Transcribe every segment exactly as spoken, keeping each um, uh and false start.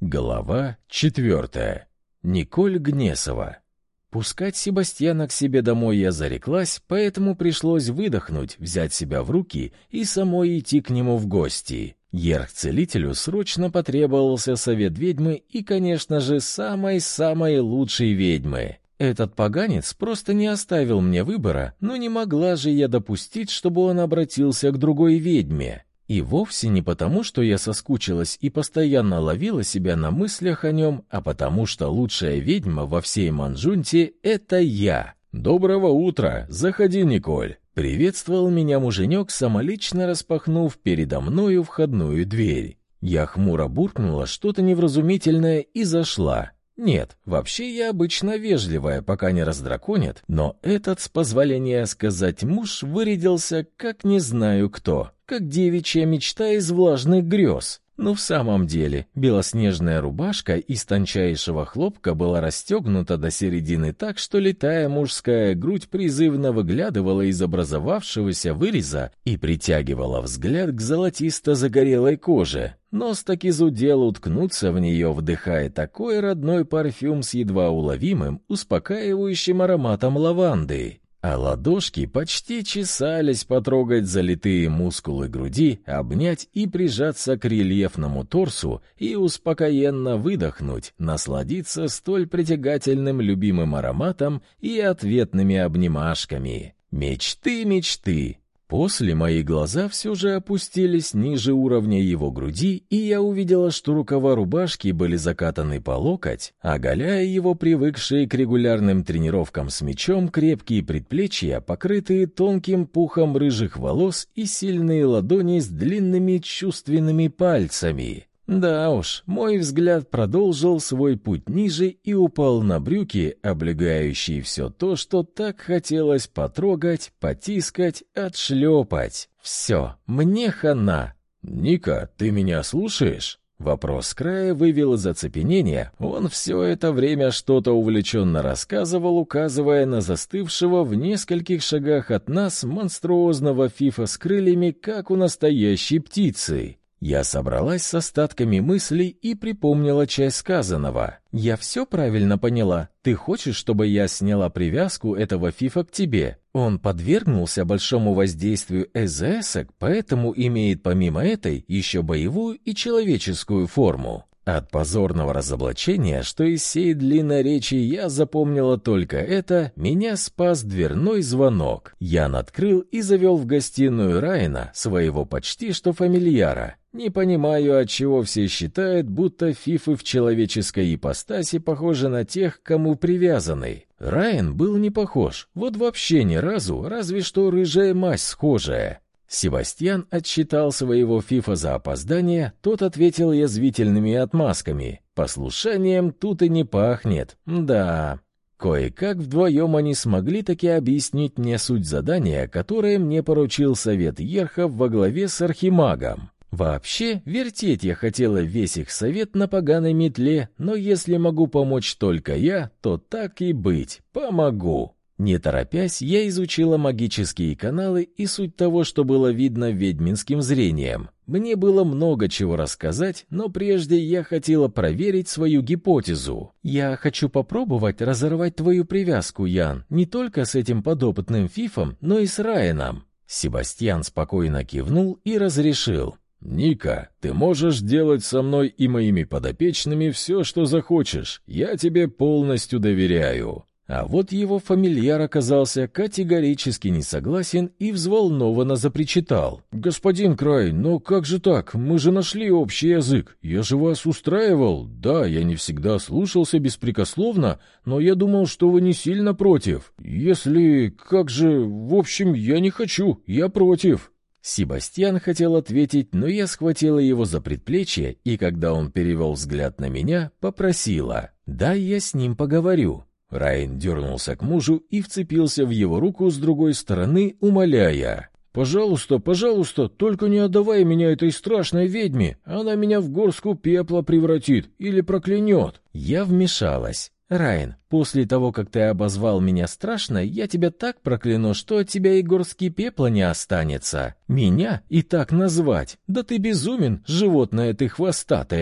Глава четвертая. Николь Гнесова. Пускать Себастьяна к себе домой я зареклась, поэтому пришлось выдохнуть, взять себя в руки и самой идти к нему в гости. Ерх-целителю срочно потребовался совет ведьмы и, конечно же, самой-самой лучшей ведьмы. Этот поганец просто не оставил мне выбора, но не могла же я допустить, чтобы он обратился к другой ведьме. И вовсе не потому, что я соскучилась и постоянно ловила себя на мыслях о нем, а потому что лучшая ведьма во всей Манжунте — это я. «Доброго утра! Заходи, Николь!» — приветствовал меня муженек, самолично распахнув передо мною входную дверь. Я хмуро буркнула что-то невразумительное и зашла. Нет, вообще я обычно вежливая, пока не раздраконят, но этот, с позволения сказать, муж вырядился как не знаю кто, как девичья мечта из влажных грез. Ну, в самом деле, белоснежная рубашка из тончайшего хлопка была расстегнута до середины так, что литая мужская грудь призывно выглядывала из образовавшегося выреза и притягивала взгляд к золотисто-загорелой коже. Нос таки зудел уткнуться в нее, вдыхая такой родной парфюм с едва уловимым, успокаивающим ароматом лаванды. А ладошки почти чесались потрогать залитые мускулы груди, обнять и прижаться к рельефному торсу и успокоенно выдохнуть, насладиться столь притягательным любимым ароматом и ответными обнимашками. Мечты, мечты! После мои глаза все же опустились ниже уровня его груди, и я увидела, что рукава рубашки были закатаны по локоть, оголяя его привыкшие к регулярным тренировкам с мечом крепкие предплечья, покрытые тонким пухом рыжих волос и сильные ладони с длинными чувственными пальцами. Да уж, мой взгляд продолжил свой путь ниже и упал на брюки, облегающие все то, что так хотелось потрогать, потискать, отшлепать. Все, мне хана. «Ника, ты меня слушаешь?» Вопрос с края вывел из оцепенения. Он все это время что-то увлеченно рассказывал, указывая на застывшего в нескольких шагах от нас монструозного фифа с крыльями, как у настоящей птицы. Я собралась с остатками мыслей и припомнила часть сказанного. «Я все правильно поняла? Ты хочешь, чтобы я сняла привязку этого фифа к тебе? Он подвергнулся большому воздействию эзэсок, поэтому имеет помимо этой еще боевую и человеческую форму». От позорного разоблачения, что из всей длинной речи я запомнила только это, меня спас дверной звонок. Ян открыл и завел в гостиную Райана, своего почти что фамильяра. Не понимаю, отчего все считают, будто фифы в человеческой ипостаси похожи на тех, к кому привязаны. Райан был не похож, вот вообще ни разу, разве что рыжая мазь схожая. Себастьян отчитал своего фифа за опоздание, тот ответил язвительными отмазками. Послушанием тут и не пахнет. Да. Кое-как вдвоем они смогли таки объяснить мне суть задания, которое мне поручил совет Ерхов во главе с архимагом. Вообще, вертеть я хотела весь их совет на поганой метле, но если могу помочь только я, то так и быть, помогу. Не торопясь, я изучила магические каналы и суть того, что было видно ведьминским зрением. Мне было много чего рассказать, но прежде я хотела проверить свою гипотезу. Я хочу попробовать разорвать твою привязку, Ян, не только с этим подопытным фифом, но и с Райаном. Себастьян спокойно кивнул и разрешил. «Ника, ты можешь делать со мной и моими подопечными все, что захочешь. Я тебе полностью доверяю». А вот его фамильяр оказался категорически не согласен и взволнованно запричитал. «Господин Край, но как же так? Мы же нашли общий язык. Я же вас устраивал. Да, я не всегда слушался беспрекословно, но я думал, что вы не сильно против. Если... как же... в общем, я не хочу. Я против». Себастьян хотел ответить, но я схватила его за предплечье, и когда он перевел взгляд на меня, попросила: «Дай я с ним поговорю». Райан дернулся к мужу и вцепился в его руку с другой стороны, умоляя: «Пожалуйста, пожалуйста, только не отдавай меня этой страшной ведьме, она меня в горстку пепла превратит или проклянет». Я вмешалась. «Райан, после того, как ты обозвал меня страшной, я тебя так прокляну, что от тебя и горстки пепла не останется. Меня и так назвать? Да ты безумен, животное ты хвостатое!»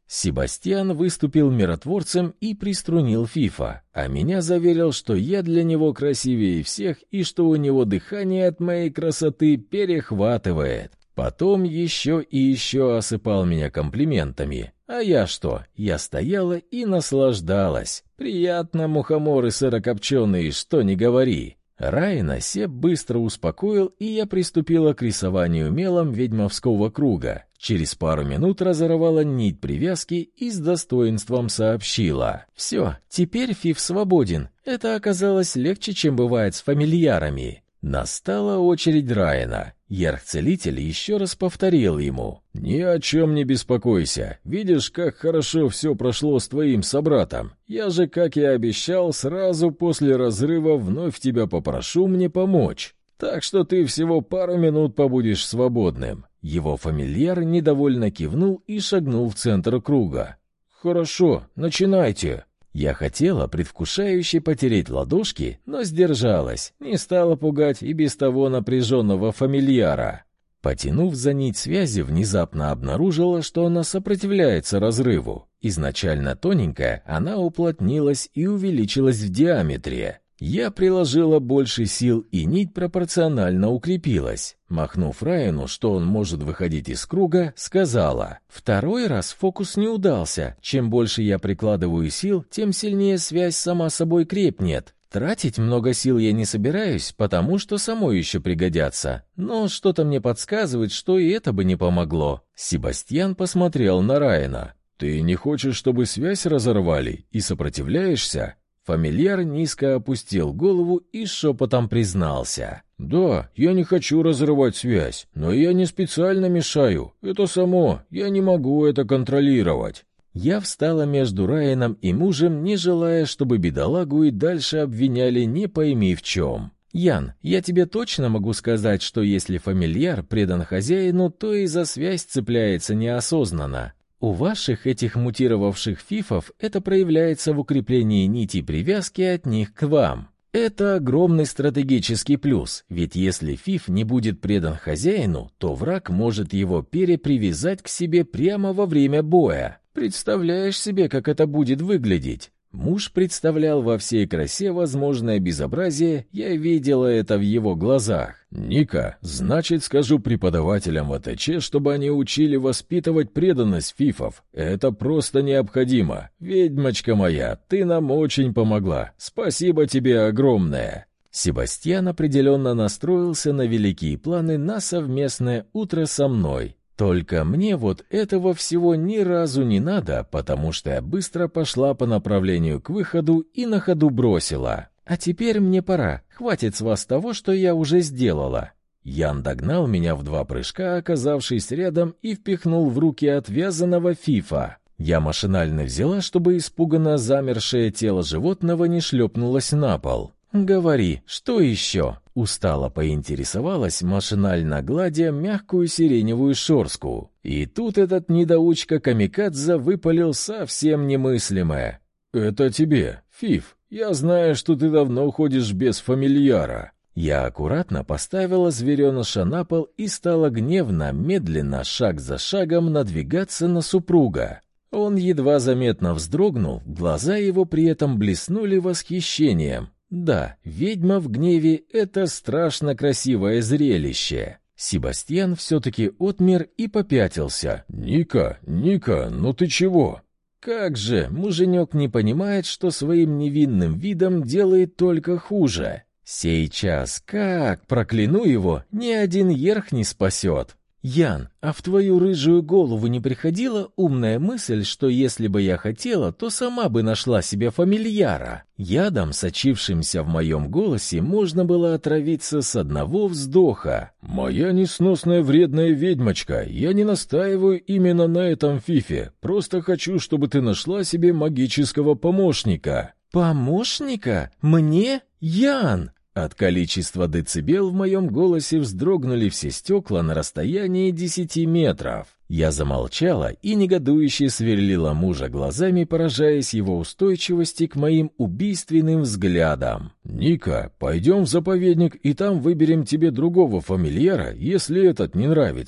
Себастьян выступил миротворцем и приструнил Фифа, а меня заверил, что я для него красивее всех и что у него дыхание от моей красоты перехватывает. Потом еще и еще осыпал меня комплиментами. А я что? Я стояла и наслаждалась. Приятно, мухоморы сырокопченые, что не говори. Райана Себ быстро успокоил, и я приступила к рисованию мелом ведьмовского круга. Через пару минут разорвала нить привязки и с достоинством сообщила: «Все, теперь Фиф свободен. Это оказалось легче, чем бывает с фамильярами». Настала очередь Райана. Ярх-целитель еще раз повторил ему: «Ни о чем не беспокойся. Видишь, как хорошо все прошло с твоим собратом. Я же, как и обещал, сразу после разрыва вновь тебя попрошу мне помочь. Так что ты всего пару минут побудешь свободным». Его фамильяр недовольно кивнул и шагнул в центр круга. «Хорошо, начинайте». Я хотела предвкушающе потереть ладошки, но сдержалась, не стала пугать и без того напряженного фамильяра. Потянув за нить связи, внезапно обнаружила, что она сопротивляется разрыву. Изначально тоненькая, она уплотнилась и увеличилась в диаметре. Я приложила больше сил, и нить пропорционально укрепилась. Махнув Райану, что он может выходить из круга, сказала: «Второй раз фокус не удался. Чем больше я прикладываю сил, тем сильнее связь сама собой крепнет. Тратить много сил я не собираюсь, потому что самой еще пригодятся. Но что-то мне подсказывает, что и это бы не помогло». Себастьян посмотрел на Райана. «Ты не хочешь, чтобы связь разорвали, и сопротивляешься?» Фамильяр низко опустил голову и шепотом признался: «Да, я не хочу разрывать связь, но я не специально мешаю. Это само, я не могу это контролировать». Я встала между Райаном и мужем, не желая, чтобы бедолагу и дальше обвиняли не пойми в чем. «Ян, я тебе точно могу сказать, что если фамильяр предан хозяину, то и за связь цепляется неосознанно. У ваших этих мутировавших фифов это проявляется в укреплении нити привязки от них к вам. Это огромный стратегический плюс, ведь если фиф не будет предан хозяину, то враг может его перепривязать к себе прямо во время боя. Представляешь себе, как это будет выглядеть?» Муж представлял во всей красе возможное безобразие, я видела это в его глазах. «Ника, значит, скажу преподавателям в АТЧ, чтобы они учили воспитывать преданность фифов. Это просто необходимо. Ведьмочка моя, ты нам очень помогла. Спасибо тебе огромное». Себастьян определенно настроился на великие планы на совместное утро со мной. Только мне вот этого всего ни разу не надо, потому что я быстро пошла по направлению к выходу и на ходу бросила: «А теперь мне пора, хватит с вас того, что я уже сделала». Ян догнал меня в два прыжка, оказавшись рядом, и впихнул в руки отвязанного фифа. Я машинально взяла, чтобы испуганно замершее тело животного не шлепнулось на пол. «Говори, что еще?» — устало поинтересовалась, машинально гладя мягкую сиреневую шорстку. И тут этот недоучка Камикадзе выпалил совсем немыслимое: «Это тебе, Фиф. Я знаю, что ты давно ходишь без фамильяра». Я аккуратно поставила звереныша на пол и стала гневно, медленно, шаг за шагом надвигаться на супруга. Он едва заметно вздрогнул, глаза его при этом блеснули восхищением. Да, ведьма в гневе — это страшно красивое зрелище. Себастьян все-таки отмер и попятился. «Ника, Ника, ну ты чего?» Как же, муженек не понимает, что своим невинным видом делает только хуже. Сейчас как, прокляну его, ни один ерх не спасет. «Ян, а в твою рыжую голову не приходила умная мысль, что если бы я хотела, то сама бы нашла себе фамильяра?» Ядом, сочившимся в моем голосе, можно было отравиться с одного вздоха. «Моя несносная вредная ведьмочка, я не настаиваю именно на этом фифе, просто хочу, чтобы ты нашла себе магического помощника». «Помощника? Мне? Ян?» От количества децибел в моем голосе вздрогнули все стекла на расстоянии десяти метров. Я замолчала и негодующе сверлила мужа глазами, поражаясь его устойчивости к моим убийственным взглядам. «Ника, пойдем в заповедник, и там выберем тебе другого фамильяра, если этот не нравится.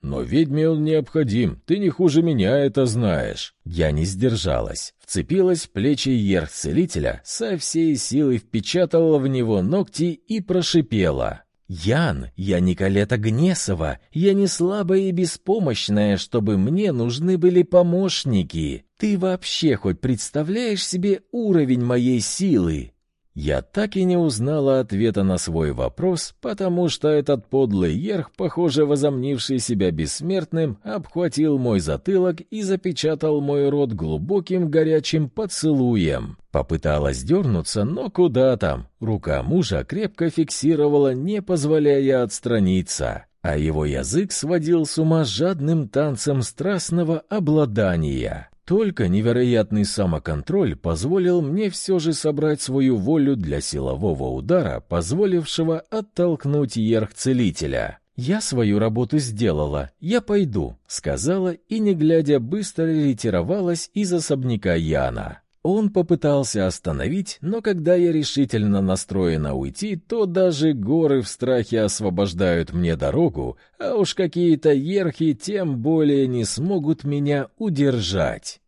«Но ведьме он необходим, ты не хуже меня это знаешь». Я не сдержалась, вцепилась в плечи ерх-целителя, со всей силы впечатала в него ногти и прошипела. «Ян, я Николета Гнесова, я не слабая и беспомощная, чтобы мне нужны были помощники. Ты вообще хоть представляешь себе уровень моей силы?» Я так и не узнала ответа на свой вопрос, потому что этот подлый ерх, похоже, возомнивший себя бессмертным, обхватил мой затылок и запечатал мой рот глубоким горячим поцелуем. Попыталась дернуться, но куда там? Рука мужа крепко фиксировала, не позволяя отстраниться, а его язык сводил с ума жадным танцем страстного обладания. Только невероятный самоконтроль позволил мне все же собрать свою волю для силового удара, позволившего оттолкнуть ерх-целителя. «Я свою работу сделала, я пойду», — сказала и, не глядя, быстро ретировалась из особняка Яна. Он попытался остановить, но когда я решительно настроена уйти, то даже горы в страхе освобождают мне дорогу, а уж какие-то ерхи тем более не смогут меня удержать.